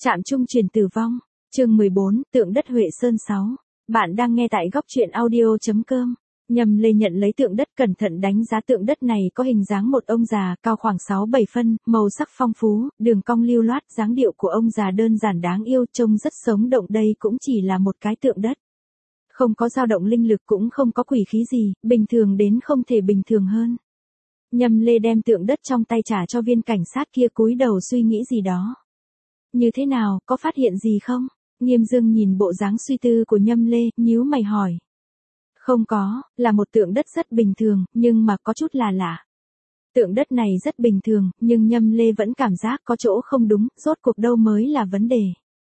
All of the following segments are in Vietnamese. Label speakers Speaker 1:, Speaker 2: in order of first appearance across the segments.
Speaker 1: Trạm trung truyền tử vong, chương 14, tượng đất Huệ Sơn 6. Bạn đang nghe tại góc truyện audio.com. Nhâm Lê nhận lấy tượng đất cẩn thận đánh giá tượng đất này có hình dáng một ông già cao khoảng 6-7 phân, màu sắc phong phú, đường cong lưu loát, dáng điệu của ông già đơn giản đáng yêu, trông rất sống động. Đây cũng chỉ là một cái tượng đất. Không có dao động linh lực cũng không có quỷ khí gì, bình thường đến không thể bình thường hơn. Nhâm Lê đem tượng đất trong tay trả cho viên cảnh sát kia, cúi đầu suy nghĩ gì đó. Như thế nào, có phát hiện gì không? Nghiêm Dương nhìn bộ dáng suy tư của Nhâm Lê, nhíu mày hỏi. Không có, là một tượng đất rất bình thường, nhưng mà có chút là lạ. Tượng đất này rất bình thường, nhưng Nhâm Lê vẫn cảm giác có chỗ không đúng, rốt cuộc đâu mới là vấn đề.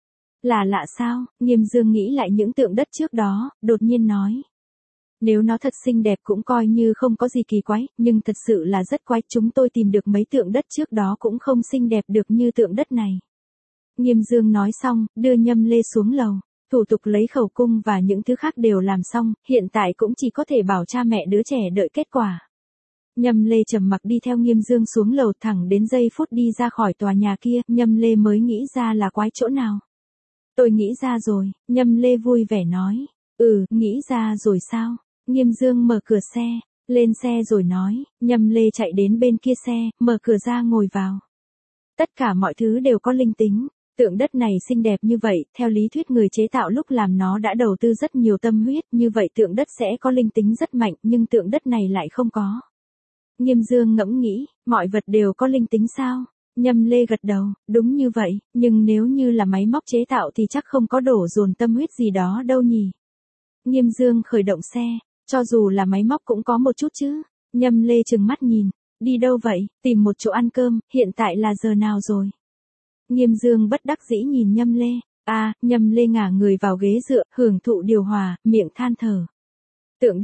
Speaker 1: Là lạ sao? Nghiêm Dương nghĩ lại những tượng đất trước đó, đột nhiên nói. Nếu nó thật xinh đẹp cũng coi như không có gì kỳ quái, nhưng thật sự là rất quái. Chúng tôi tìm được mấy tượng đất trước đó cũng không xinh đẹp được như tượng đất này. Nghiêm Dương nói xong, đưa Nhâm Lê xuống lầu. Thủ tục lấy khẩu cung và những thứ khác đều làm xong, hiện tại cũng chỉ có thể bảo cha mẹ đứa trẻ đợi kết quả. Nhâm Lê trầm mặc đi theo Nghiêm Dương xuống lầu, thẳng đến giây phút đi ra khỏi tòa nhà kia, Nhâm Lê mới nghĩ ra là quái chỗ nào. Tôi nghĩ ra rồi, Nhâm Lê vui vẻ nói. Nghĩ ra rồi sao? Nghiêm Dương mở cửa xe, lên xe rồi nói. Nhâm Lê chạy đến bên kia xe, mở cửa ra ngồi vào. Tất cả mọi thứ đều có linh tính. Tượng đất này xinh đẹp như vậy, theo lý thuyết người chế tạo lúc làm nó đã đầu tư rất nhiều tâm huyết, như vậy tượng đất sẽ có linh tính rất mạnh, nhưng tượng đất này lại không có. Nghiêm Dương ngẫm nghĩ, mọi vật đều có linh tính sao? Nhâm Lê gật đầu, đúng như vậy, nhưng nếu như là máy móc chế tạo thì chắc không có đổ dồn tâm huyết gì đó đâu nhỉ. Nghiêm Dương khởi động xe, cho dù là máy móc cũng có một chút chứ. Nhâm Lê trừng mắt nhìn, đi đâu vậy? Tìm một chỗ ăn cơm, hiện tại là giờ nào rồi? Nghiêm Dương bất đắc dĩ nhìn Nhâm Lê. Nhâm Lê ngả người vào ghế dựa, hưởng thụ điều hòa, miệng than thở. Tượng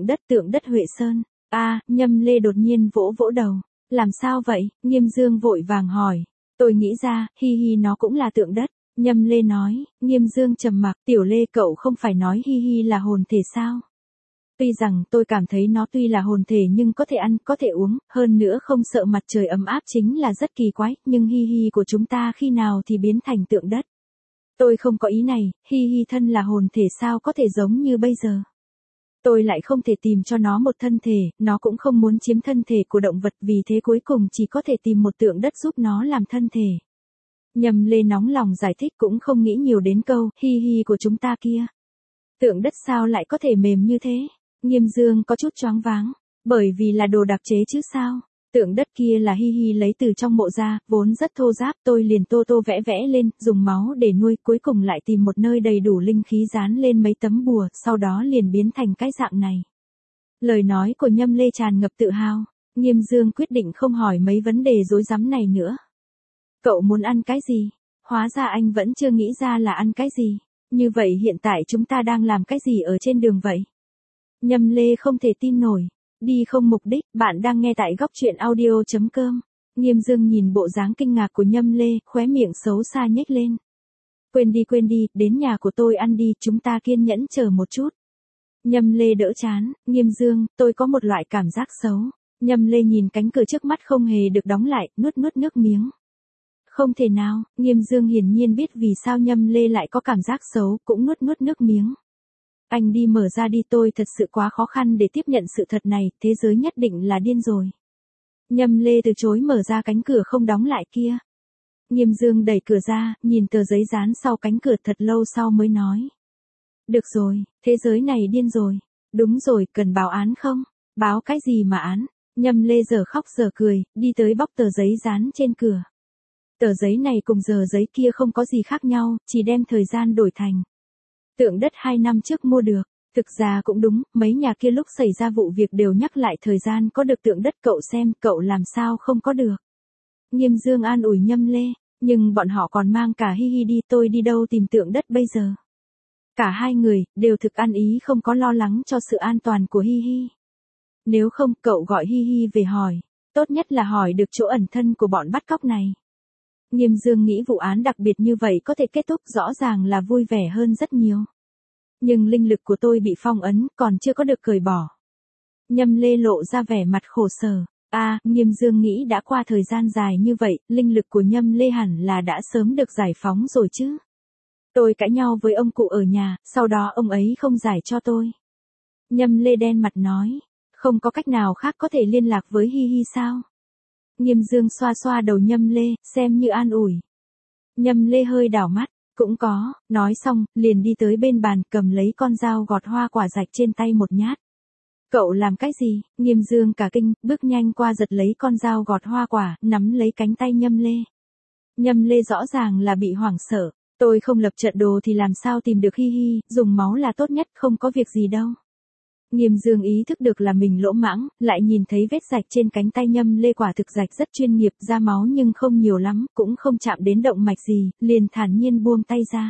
Speaker 1: đất Huệ Sơn. Nhâm Lê đột nhiên vỗ vỗ đầu. Làm sao vậy? Nghiêm Dương vội vàng hỏi. Tôi nghĩ ra, nó cũng là tượng đất. Nhâm Lê nói. Nghiêm Dương trầm mặc. Tiểu Lê, cậu không phải nói là hồn thể sao? Tuy rằng tôi cảm thấy nó tuy là hồn thể nhưng có thể ăn, có thể uống, hơn nữa không sợ mặt trời ấm áp chính là rất kỳ quái, nhưng của chúng ta khi nào thì biến thành tượng đất? Tôi không có ý này, thân là hồn thể sao có thể giống như bây giờ? Tôi lại không thể tìm cho nó một thân thể, nó cũng không muốn chiếm thân thể của động vật, vì thế cuối cùng chỉ có thể tìm một tượng đất giúp nó làm thân thể. Nhâm Lê nóng lòng giải thích, cũng không nghĩ nhiều đến câu của chúng ta kia. Tượng đất sao lại có thể mềm như thế? Nghiêm Dương có chút choáng váng, bởi vì là đồ đặc chế chứ sao? Tượng đất kia là lấy từ trong mộ ra, vốn rất thô ráp, tôi liền tô vẽ vẽ lên, dùng máu để nuôi, cuối cùng lại tìm một nơi đầy đủ linh khí dán lên mấy tấm bùa, sau đó liền biến thành cái dạng này. Lời nói của Nhâm Lê tràn ngập tự hào. Nghiêm Dương quyết định không hỏi mấy vấn đề rối rắm này nữa. Cậu muốn ăn cái gì? Hóa ra anh vẫn chưa nghĩ ra là ăn cái gì. Như vậy hiện tại chúng ta đang làm cái gì ở trên đường vậy? Nhâm Lê không thể tin nổi. Đi không mục đích, bạn đang nghe tại góc truyện audio.com. Nghiêm Dương nhìn bộ dáng kinh ngạc của Nhâm Lê, khóe miệng xấu xa nhếch lên. Quên đi, đến nhà của tôi ăn đi, chúng ta kiên nhẫn chờ một chút. Nhâm Lê đỡ chán. Nghiêm Dương, tôi có một loại cảm giác xấu. Nhâm Lê nhìn cánh cửa trước mắt không hề được đóng lại, nuốt nước miếng. Không thể nào, Nghiêm Dương hiển nhiên biết vì sao Nhâm Lê lại có cảm giác xấu, cũng nuốt nước miếng. Anh đi mở ra đi, tôi thật sự quá khó khăn để tiếp nhận sự thật này, thế giới nhất định là điên rồi. Nhâm Lê từ chối mở ra cánh cửa không đóng lại kia. Nghiêm Dương đẩy cửa ra, nhìn tờ giấy dán sau cánh cửa thật lâu sau mới nói. Được rồi, thế giới này điên rồi. Đúng rồi, cần báo án không? Báo cái gì mà án? Nhâm Lê giờ khóc giờ cười, đi tới bóc tờ giấy dán trên cửa. Tờ giấy này cùng giờ giấy kia không có gì khác nhau, chỉ đem thời gian đổi thành. Tượng đất 2 năm trước mua được. Thực ra cũng đúng, mấy nhà kia lúc xảy ra vụ việc đều nhắc lại thời gian có được tượng đất, cậu xem, cậu làm sao không có được. Nghiêm Dương an ủi Nhâm Lê, nhưng bọn họ còn mang cả đi, tôi đi đâu tìm tượng đất bây giờ. Cả hai người, đều thực ăn ý không có lo lắng cho sự an toàn của Nếu không, cậu gọi về hỏi, tốt nhất là hỏi được chỗ ẩn thân của bọn bắt cóc này. Nghiêm Dương nghĩ vụ án đặc biệt như vậy có thể kết thúc rõ ràng là vui vẻ hơn rất nhiều. Nhưng linh lực của tôi bị phong ấn, còn chưa có được cởi bỏ. Nhâm Lê lộ ra vẻ mặt khổ sở. Nghiêm Dương nghĩ đã qua thời gian dài như vậy, linh lực của Nhâm Lê hẳn là đã sớm được giải phóng rồi chứ. Tôi cãi nhau với ông cụ ở nhà, sau đó ông ấy không giải cho tôi. Nhâm Lê đen mặt nói, không có cách nào khác có thể liên lạc với Hi Hi sao? Nghiêm Dương xoa xoa đầu Nhâm Lê, xem như an ủi. Nhâm Lê hơi đảo mắt, cũng có, nói xong, liền đi tới bên bàn cầm lấy con dao gọt hoa quả rạch trên tay một nhát. Cậu làm cái gì? Nghiêm Dương cả kinh, bước nhanh qua giật lấy con dao gọt hoa quả, nắm lấy cánh tay Nhâm Lê. Nhâm Lê rõ ràng là bị hoảng sợ, tôi không lập trận đồ thì làm sao tìm được Hi Hi, dùng máu là tốt nhất, không có việc gì đâu. Nghiêm Dương ý thức được là mình lỗ mãng, lại nhìn thấy vết rạch trên cánh tay Nhâm Lê quả thực rạch rất chuyên nghiệp, ra máu nhưng không nhiều lắm, cũng không chạm đến động mạch gì, liền thản nhiên buông tay ra.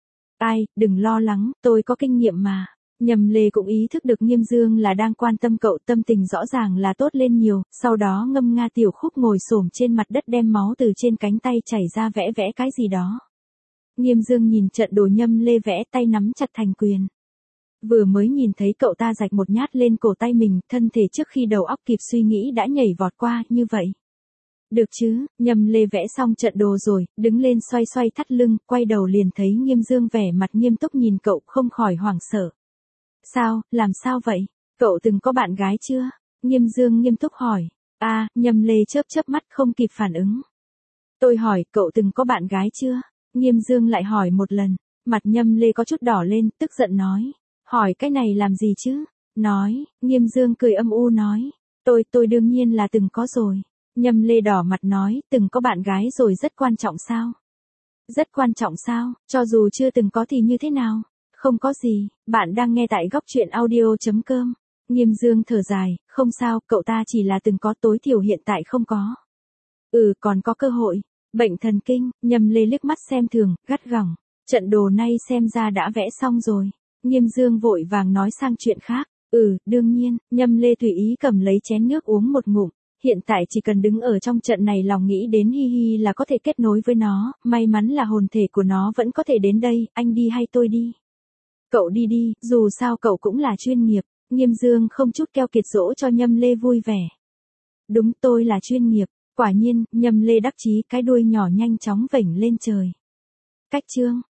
Speaker 1: Đừng lo lắng, tôi có kinh nghiệm mà. Nhâm Lê cũng ý thức được Nghiêm Dương là đang quan tâm cậu, tâm tình rõ ràng là tốt lên nhiều, sau đó ngâm nga tiểu khúc ngồi xổm trên mặt đất đem máu từ trên cánh tay chảy ra vẽ cái gì đó. Nghiêm Dương nhìn trận đồ Nhâm Lê vẽ, tay nắm chặt thành quyền. Vừa mới nhìn thấy cậu ta rạch một nhát lên cổ tay mình, thân thể trước khi đầu óc kịp suy nghĩ đã nhảy vọt qua, như vậy. Được chứ, Nhâm Lê vẽ xong trận đồ rồi, đứng lên xoay xoay thắt lưng, quay đầu liền thấy Nghiêm Dương vẻ mặt nghiêm túc nhìn cậu, không khỏi hoảng sợ. Sao, làm sao vậy? Cậu từng có bạn gái chưa? Nghiêm Dương nghiêm túc hỏi. Nhâm Lê chớp mắt không kịp phản ứng. Tôi hỏi, cậu từng có bạn gái chưa? Nghiêm Dương lại hỏi một lần, mặt Nhâm Lê có chút đỏ lên, tức giận nói. Hỏi cái này làm gì chứ? Nói, Nghiêm Dương cười âm u nói. Tôi đương nhiên là từng có rồi. Nhâm Lê đỏ mặt nói, từng có bạn gái rồi rất quan trọng sao? Rất quan trọng sao, cho dù chưa từng có thì như thế nào? Không có gì, bạn đang nghe tại góc truyện audio.com. Nghiêm Dương thở dài, không sao, cậu ta chỉ là từng có, tối thiểu hiện tại không có. Còn có cơ hội. Bệnh thần kinh, Nhâm Lê liếc mắt xem thường, gắt gỏng. Trận đồ nay xem ra đã vẽ xong rồi. Nghiêm Dương vội vàng nói sang chuyện khác. Đương nhiên, Nhâm Lê tùy ý cầm lấy chén nước uống một ngụm. Hiện tại chỉ cần đứng ở trong trận này lòng nghĩ đến Hi Hi là có thể kết nối với nó, may mắn là hồn thể của nó vẫn có thể đến đây, anh đi hay tôi đi? Cậu đi đi, dù sao cậu cũng là chuyên nghiệp. Nghiêm Dương không chút keo kiệt dỗ cho Nhâm Lê vui vẻ. Đúng, tôi là chuyên nghiệp. Quả nhiên, Nhâm Lê đắc chí, cái đuôi nhỏ nhanh chóng vểnh lên trời. Cách chương